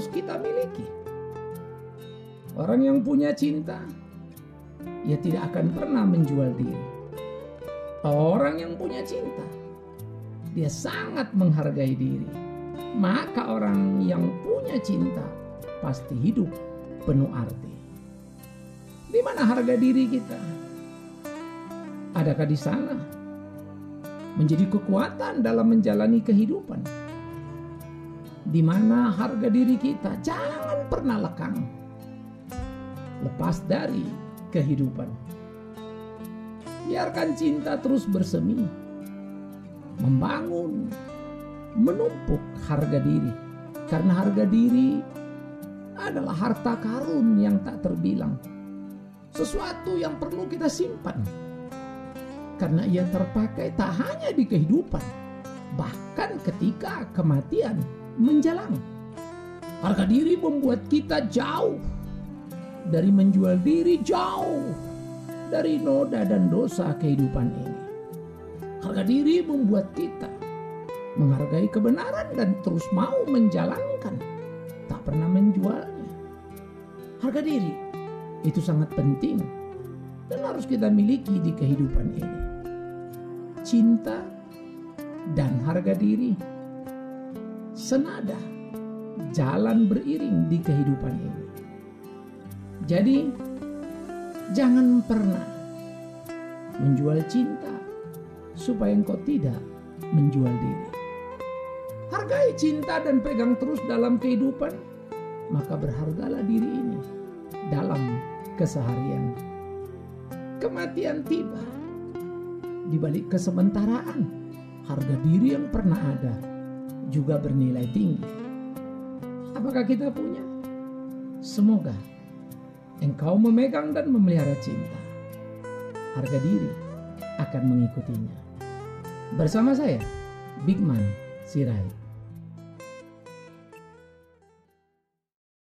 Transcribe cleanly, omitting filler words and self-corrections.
harus kita miliki. Orang yang punya cinta, ia tidak akan pernah menjual diri. Orang yang punya cinta, dia sangat menghargai diri. Maka orang yang punya cinta pasti hidup penuh arti. Di mana harga diri kita? Adakah di sana menjadi kekuatan dalam menjalani kehidupan? Di mana harga diri kita jangan pernah lekang, lepas dari kehidupan. Biarkan cinta terus bersemi, membangun, menumpuk harga diri. Karena harga diri adalah harta karun yang tak terbilang. Sesuatu yang perlu kita simpan. Karena ia terpakai tak hanya di kehidupan, bahkan ketika kematian menjelang. Harga diri membuat kita jauh dari menjual diri, jauh dari noda dan dosa kehidupan ini. Harga diri membuat kita menghargai kebenaran dan terus mau menjalankan, tak pernah menjualnya. Harga diri itu sangat penting dan harus kita miliki di kehidupan ini. Cinta dan harga diri senada, jalan beriring di kehidupan ini. Jadi jangan pernah menjual cinta supaya engkau tidak menjual diri. Hargai cinta dan pegang terus dalam kehidupan, maka berhargalah diri ini dalam keseharian. Kematian tiba, di balik kesementaraan, harga diri yang pernah ada juga bernilai tinggi. Apakah kita punya? Semoga engkau memegang dan memelihara cinta. Harga diri akan mengikutinya. Bersama saya, Bigman Sirait.